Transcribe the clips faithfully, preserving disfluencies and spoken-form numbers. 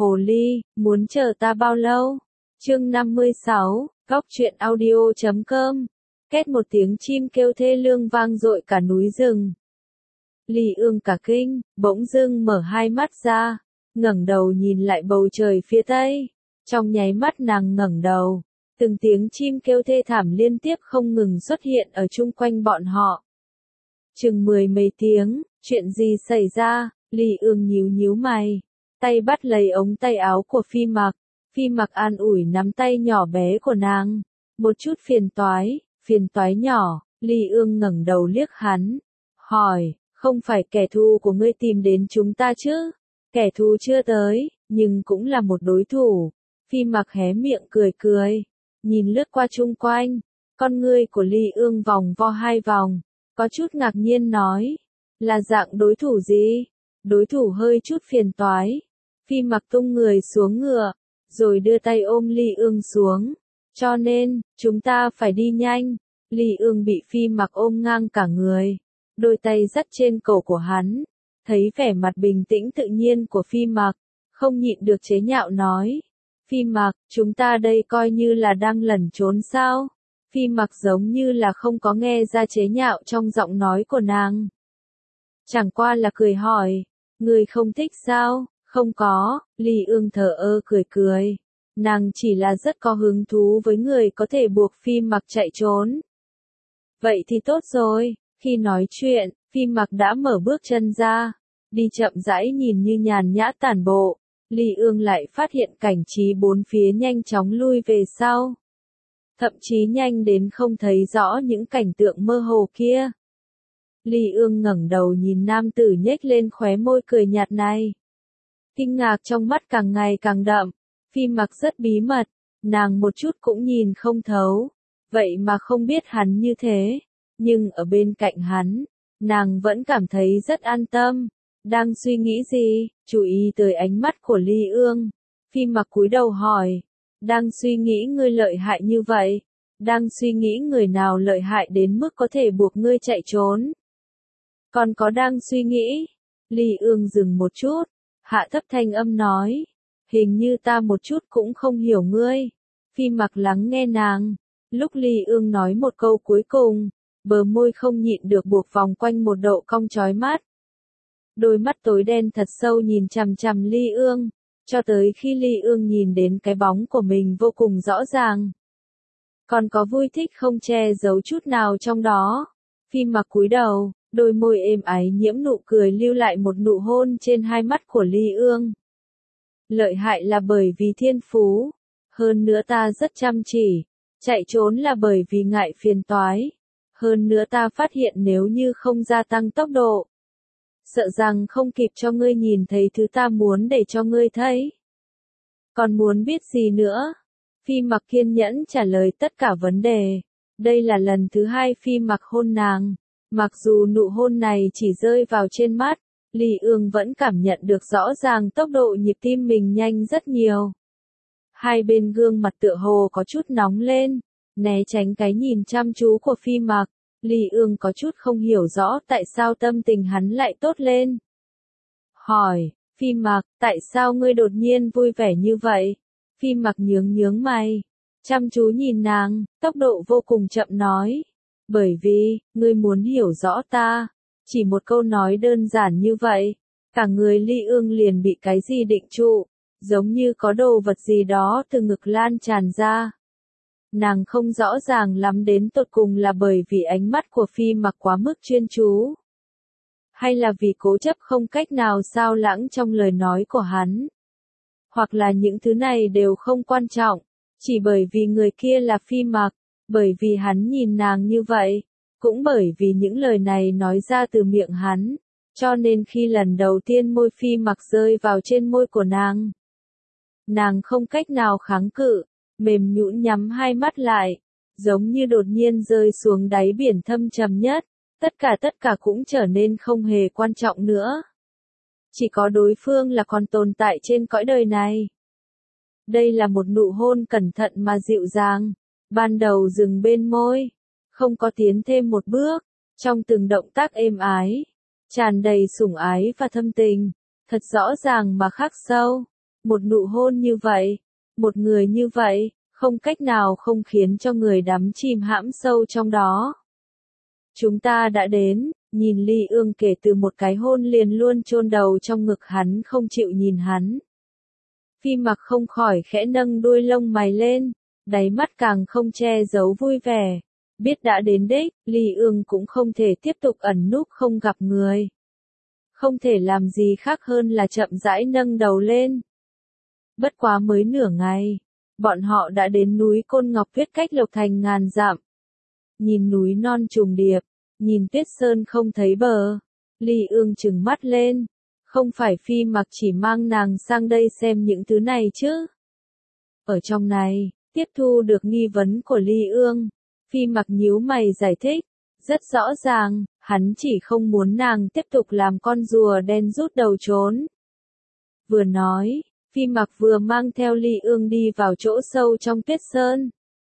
Hồ ly, muốn chờ ta bao lâu? Chương năm mươi sáu, góc truyện audio chấm com. Két một tiếng chim kêu thê lương vang dội cả núi rừng. Ly Ương cả kinh, bỗng dưng mở hai mắt ra, ngẩng đầu nhìn lại bầu trời phía tây. Trong nháy mắt nàng ngẩng đầu, từng tiếng chim kêu thê thảm liên tiếp không ngừng xuất hiện ở chung quanh bọn họ. Chừng mười mấy tiếng, chuyện gì xảy ra? Ly Ương nhíu nhíu mày, tay bắt lấy ống tay áo của Phi Mặc. Phi Mặc an ủi nắm tay nhỏ bé của nàng. Một chút phiền toái, phiền toái nhỏ. Ly Ương ngẩng đầu liếc hắn, hỏi, không phải kẻ thù của ngươi tìm đến chúng ta chứ? Kẻ thù chưa tới, nhưng cũng là một đối thủ. Phi Mặc hé miệng cười cười, nhìn lướt qua chung quanh, con ngươi của Ly Ương vòng vo hai vòng, có chút ngạc nhiên nói, là dạng đối thủ gì? Đối thủ hơi chút phiền toái. Phi Mặc tung người xuống ngựa, rồi đưa tay ôm Ly Ương xuống. Cho nên, chúng ta phải đi nhanh. Ly Ương bị Phi Mặc ôm ngang cả người, đôi tay dắt trên cổ của hắn. Thấy vẻ mặt bình tĩnh tự nhiên của Phi Mặc, không nhịn được chế nhạo nói. Phi Mặc, chúng ta đây coi như là đang lẩn trốn sao? Phi Mặc giống như là không có nghe ra chế nhạo trong giọng nói của nàng. Chẳng qua là cười hỏi, ngươi không thích sao? Không có, Ly Ương thờ ơ cười cười. Nàng chỉ là rất có hứng thú với người có thể buộc Phi Mặc chạy trốn. Vậy thì tốt rồi. Khi nói chuyện, Phi Mặc đã mở bước chân ra, đi chậm rãi nhìn như nhàn nhã tản bộ. Ly Ương lại phát hiện cảnh trí bốn phía nhanh chóng lui về sau. Thậm chí nhanh đến không thấy rõ những cảnh tượng mơ hồ kia. Ly Ương ngẩng đầu nhìn nam tử nhếch lên khóe môi cười nhạt này. Kinh ngạc trong mắt càng ngày càng đậm. Phi Mặc rất bí mật, nàng một chút cũng nhìn không thấu. Vậy mà không biết hắn như thế. Nhưng ở bên cạnh hắn, nàng vẫn cảm thấy rất an tâm. Đang suy nghĩ gì? Chú ý tới ánh mắt của Ly Ương. Phi Mặc cúi đầu hỏi. Đang suy nghĩ ngươi lợi hại như vậy. Đang suy nghĩ người nào lợi hại đến mức có thể buộc ngươi chạy trốn. Còn có đang suy nghĩ. Ly Ương dừng một chút, hạ thấp thanh âm nói. Hình như ta một chút cũng không hiểu ngươi. Phi Mặc lắng nghe nàng. Lúc Ly Ương nói một câu cuối cùng, bờ môi không nhịn được buộc vòng quanh một độ cong chói mắt. Đôi mắt tối đen thật sâu nhìn chằm chằm Ly Ương, cho tới khi Ly Ương nhìn đến cái bóng của mình vô cùng rõ ràng. Còn có vui thích không che giấu chút nào trong đó. Phi Mặc cúi đầu, đôi môi êm ái nhiễm nụ cười lưu lại một nụ hôn trên hai mắt của Ly Ương. Lợi hại là bởi vì thiên phú, hơn nữa ta rất chăm chỉ, chạy trốn là bởi vì ngại phiền toái. Hơn nữa ta phát hiện nếu như không gia tăng tốc độ, sợ rằng không kịp cho ngươi nhìn thấy thứ ta muốn để cho ngươi thấy. Còn muốn biết gì nữa? Phi Mặc kiên nhẫn trả lời tất cả vấn đề. Đây là lần thứ hai Phi Mặc hôn nàng. Mặc dù nụ hôn này chỉ rơi vào trên mắt, Ly Ương vẫn cảm nhận được rõ ràng tốc độ nhịp tim mình nhanh rất nhiều. Hai bên gương mặt tựa hồ có chút nóng lên, né tránh cái nhìn chăm chú của Phi Mặc. Ly Ương có chút không hiểu rõ tại sao tâm tình hắn lại tốt lên. Hỏi, Phi Mặc, tại sao ngươi đột nhiên vui vẻ như vậy? Phi Mặc nhướng nhướng mày, chăm chú nhìn nàng, tốc độ vô cùng chậm nói. Bởi vì, ngươi muốn hiểu rõ ta. Chỉ một câu nói đơn giản như vậy, cả người Ly Ương liền bị cái gì định trụ, giống như có đồ vật gì đó từ ngực lan tràn ra. Nàng không rõ ràng lắm đến tột cùng là bởi vì ánh mắt của Phi Mặc quá mức chuyên chú, hay là vì cố chấp không cách nào sao lãng trong lời nói của hắn. Hoặc là những thứ này đều không quan trọng, chỉ bởi vì người kia là Phi Mặc, bởi vì hắn nhìn nàng như vậy, cũng bởi vì những lời này nói ra từ miệng hắn, cho nên khi lần đầu tiên môi Phi Mặc rơi vào trên môi của nàng, nàng không cách nào kháng cự, mềm nhũn nhắm hai mắt lại, giống như đột nhiên rơi xuống đáy biển thâm trầm nhất, tất cả tất cả cũng trở nên không hề quan trọng nữa. Chỉ có đối phương là còn tồn tại trên cõi đời này. Đây là một nụ hôn cẩn thận mà dịu dàng, ban đầu dừng bên môi, không có tiến thêm một bước, trong từng động tác êm ái, tràn đầy sủng ái và thâm tình, thật rõ ràng mà khắc sâu. Một nụ hôn như vậy, một người như vậy, không cách nào không khiến cho người đắm chìm hãm sâu trong đó. Chúng ta đã đến, nhìn Ly Ương kể từ một cái hôn liền luôn chôn đầu trong ngực hắn không chịu nhìn hắn. Phi Mặc không khỏi khẽ nâng đuôi lông mày lên, đáy mắt càng không che giấu vui vẻ. Biết đã đến đích, Ly Ương cũng không thể tiếp tục ẩn núp không gặp người. Không thể làm gì khác hơn là chậm rãi nâng đầu lên. Bất quá mới nửa ngày, bọn họ đã đến núi Côn Ngọc Tuyết cách Lộc Thành ngàn dặm. Nhìn núi non trùng điệp, nhìn tuyết sơn không thấy bờ, Ly Ương trừng mắt lên. Không phải Phi Mặc chỉ mang nàng sang đây xem những thứ này chứ. Ở trong này, tiếp thu được nghi vấn của Ly Ương, Phi Mặc nhíu mày giải thích. Rất rõ ràng, hắn chỉ không muốn nàng tiếp tục làm con rùa đen rút đầu trốn. Vừa nói, Phi Mặc vừa mang theo Ly Ương đi vào chỗ sâu trong tuyết sơn.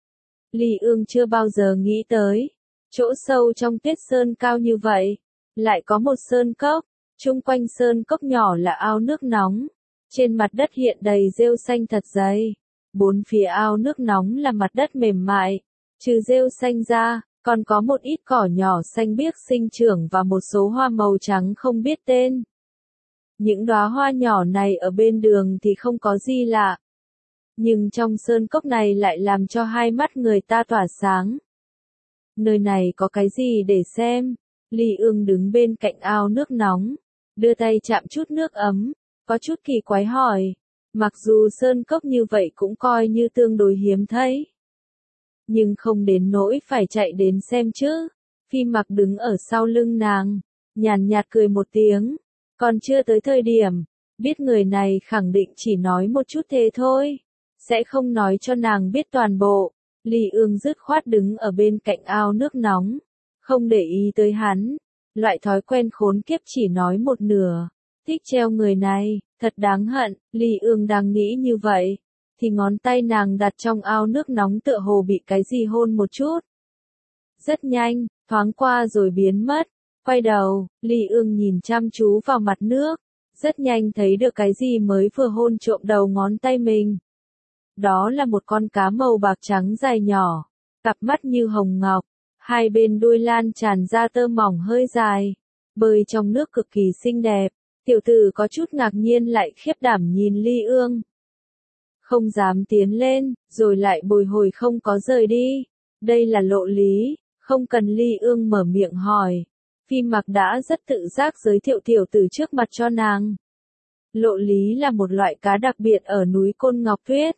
Ly Ương chưa bao giờ nghĩ tới, chỗ sâu trong tuyết sơn cao như vậy, lại có một sơn cốc, chung quanh sơn cốc nhỏ là ao nước nóng, trên mặt đất hiện đầy rêu xanh thật dày, bốn phía ao nước nóng là mặt đất mềm mại, trừ rêu xanh ra, còn có một ít cỏ nhỏ xanh biếc sinh trưởng và một số hoa màu trắng không biết tên. Những đóa hoa nhỏ này ở bên đường thì không có gì lạ. Nhưng trong sơn cốc này lại làm cho hai mắt người ta tỏa sáng. Nơi này có cái gì để xem? Ly Ương đứng bên cạnh ao nước nóng, đưa tay chạm chút nước ấm, có chút kỳ quái hỏi. Mặc dù sơn cốc như vậy cũng coi như tương đối hiếm thấy. Nhưng không đến nỗi phải chạy đến xem chứ. Phi Mặc đứng ở sau lưng nàng, nhàn nhạt cười một tiếng. Còn chưa tới thời điểm, biết người này khẳng định chỉ nói một chút thế thôi. Sẽ không nói cho nàng biết toàn bộ. Ly Ương dứt khoát đứng ở bên cạnh ao nước nóng, không để ý tới hắn. Loại thói quen khốn kiếp chỉ nói một nửa. Thích treo người này, thật đáng hận. Ly Ương đang nghĩ như vậy, thì ngón tay nàng đặt trong ao nước nóng tựa hồ bị cái gì hôn một chút. Rất nhanh, thoáng qua rồi biến mất. Quay đầu, Ly Ương nhìn chăm chú vào mặt nước, rất nhanh thấy được cái gì mới vừa hôn trộm đầu ngón tay mình. Đó là một con cá màu bạc trắng dài nhỏ, cặp mắt như hồng ngọc, hai bên đuôi lan tràn ra tơ mỏng hơi dài, bơi trong nước cực kỳ xinh đẹp. Tiểu tử có chút ngạc nhiên lại khiếp đảm nhìn Ly Ương. Không dám tiến lên, rồi lại bồi hồi không có rời đi. Đây là lộ lý, không cần Ly Ương mở miệng hỏi. Phi Mặc đã rất tự giác giới thiệu tiểu tử trước mặt cho nàng. Lộ lý là một loại cá đặc biệt ở núi Côn Ngọc Tuyết.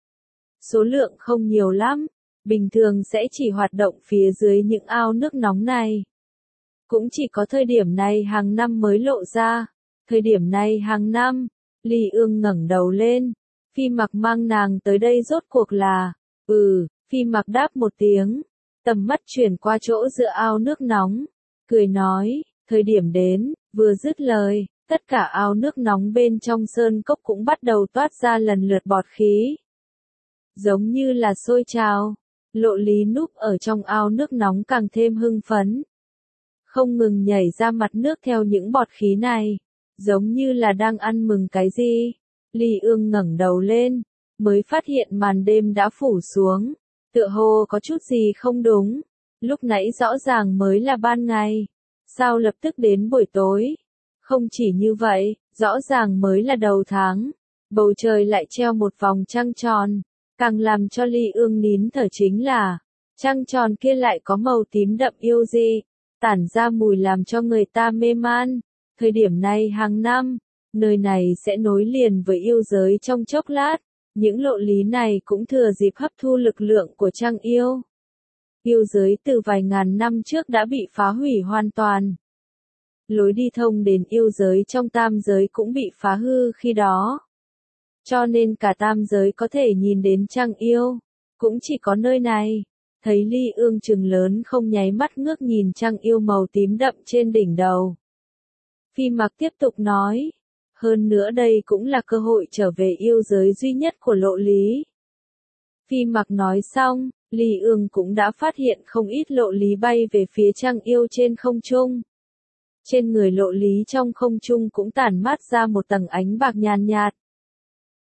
Số lượng không nhiều lắm, bình thường sẽ chỉ hoạt động phía dưới những ao nước nóng này. Cũng chỉ có thời điểm này hàng năm mới lộ ra. Thời điểm này hàng năm, Ly Ương ngẩng đầu lên. Phi Mặc mang nàng tới đây rốt cuộc là, ừ, Phi Mặc đáp một tiếng, tầm mắt chuyển qua chỗ giữa ao nước nóng, cười nói, thời điểm đến, vừa dứt lời, tất cả ao nước nóng bên trong sơn cốc cũng bắt đầu toát ra lần lượt bọt khí. Giống như là sôi trào, Lộ lý núp ở trong ao nước nóng càng thêm hưng phấn. Không ngừng nhảy ra mặt nước theo những bọt khí này, giống như là đang ăn mừng cái gì. Ly Ương ngẩng đầu lên, mới phát hiện màn đêm đã phủ xuống, tựa hồ có chút gì không đúng. Lúc nãy rõ ràng mới là ban ngày, sao lập tức đến buổi tối? Không chỉ như vậy, rõ ràng mới là đầu tháng, bầu trời lại treo một vòng trăng tròn, càng làm cho Ly Ương nín thở chính là, trăng tròn kia lại có màu tím đậm yêu dị, tản ra mùi làm cho người ta mê man. Thời điểm này hàng năm, nơi này sẽ nối liền với yêu giới trong chốc lát, những lộ lý này cũng thừa dịp hấp thu lực lượng của trăng yêu. Yêu giới từ vài ngàn năm trước đã bị phá hủy hoàn toàn. Lối đi thông đến yêu giới trong tam giới cũng bị phá hư khi đó. Cho nên cả tam giới có thể nhìn đến trăng yêu, cũng chỉ có nơi này. Thấy Ly Ương trừng lớn không nháy mắt ngước nhìn trăng yêu màu tím đậm trên đỉnh đầu. Phi Mặc tiếp tục nói, hơn nữa đây cũng là cơ hội trở về yêu giới duy nhất của lộ lý. Phi Mặc nói xong, Ly Ương cũng đã phát hiện không ít lộ lý bay về phía trăng yêu trên không trung. Trên người lộ lý trong không trung cũng tản mát ra một tầng ánh bạc nhàn nhạt.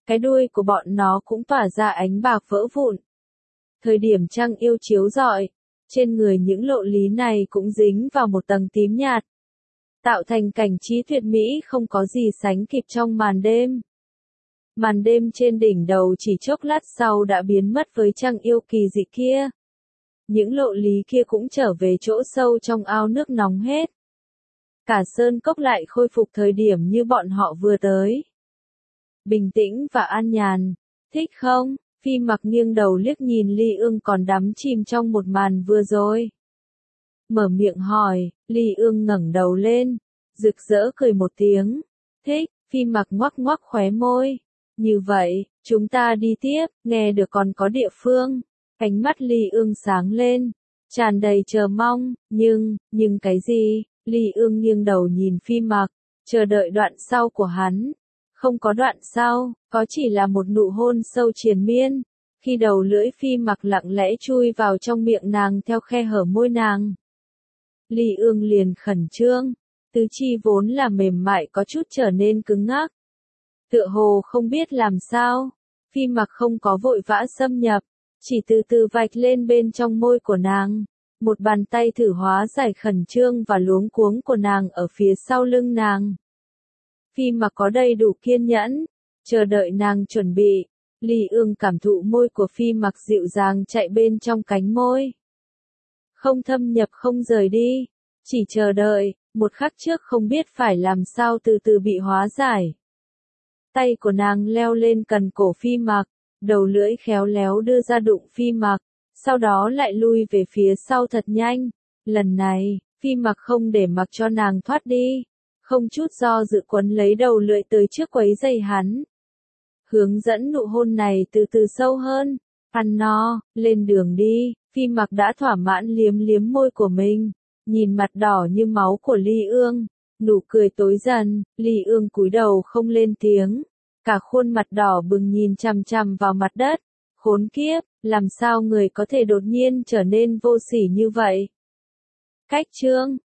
cái đuôi của bọn nó cũng tỏa ra ánh bạc vỡ vụn. Thời điểm trăng yêu chiếu rọi, trên người những lộ lý này cũng dính vào một tầng tím nhạt, tạo thành cảnh trí tuyệt mỹ không có gì sánh kịp trong màn đêm. Màn đêm trên đỉnh đầu chỉ chốc lát sau đã biến mất với trăng yêu kỳ dị kia. Những lộ lý kia cũng trở về chỗ sâu trong ao nước nóng hết. Cả sơn cốc lại khôi phục thời điểm như bọn họ vừa tới. Bình tĩnh và an nhàn, thích không? Phi Mặc nghiêng đầu liếc nhìn Ly Ương còn đắm chìm trong một màn vừa rồi. Mở miệng hỏi, Ly Ương ngẩng đầu lên, rực rỡ cười một tiếng. Thích, Phi Mặc ngoắc ngoắc khóe môi. Như vậy, chúng ta đi tiếp, nghe được còn có địa phương. Ánh mắt Ly Ương sáng lên, tràn đầy chờ mong, nhưng, nhưng cái gì? Ly Ương nghiêng đầu nhìn Phi Mặc, chờ đợi đoạn sau của hắn. Không có đoạn sau, có chỉ là một nụ hôn sâu triền miên, khi đầu lưỡi Phi Mặc lặng lẽ chui vào trong miệng nàng theo khe hở môi nàng. Ly Ương liền khẩn trương, tứ chi vốn là mềm mại có chút trở nên cứng ngắc. Tựa hồ không biết làm sao, Phi Mặc không có vội vã xâm nhập, chỉ từ từ vạch lên bên trong môi của nàng. Một bàn tay thử hóa giải khẩn trương và luống cuống của nàng ở phía sau lưng nàng. Phi Mặc có đầy đủ kiên nhẫn, chờ đợi nàng chuẩn bị. Ly Ương cảm thụ môi của Phi Mặc dịu dàng chạy bên trong cánh môi. Không thâm nhập không rời đi, chỉ chờ đợi, một khắc trước không biết phải làm sao từ từ bị hóa giải. Tay của nàng leo lên cần cổ Phi Mặc, đầu lưỡi khéo léo đưa ra đụng Phi Mặc, sau đó lại lui về phía sau thật nhanh. Lần này, Phi Mặc không để mặc cho nàng thoát đi, không chút do dự quấn lấy đầu lưỡi tới trước quấy giày hắn. Hướng dẫn nụ hôn này từ từ sâu hơn, ăn no, lên đường đi. Phi Mặc đã thỏa mãn liếm liếm môi của mình, nhìn mặt đỏ như máu của Ly Ương, nụ cười tối dần. Ly Ương cúi đầu không lên tiếng, cả khuôn mặt đỏ bừng nhìn chằm chằm vào mặt đất. Khốn kiếp, làm sao người có thể đột nhiên trở nên vô sỉ như vậy? Cách chương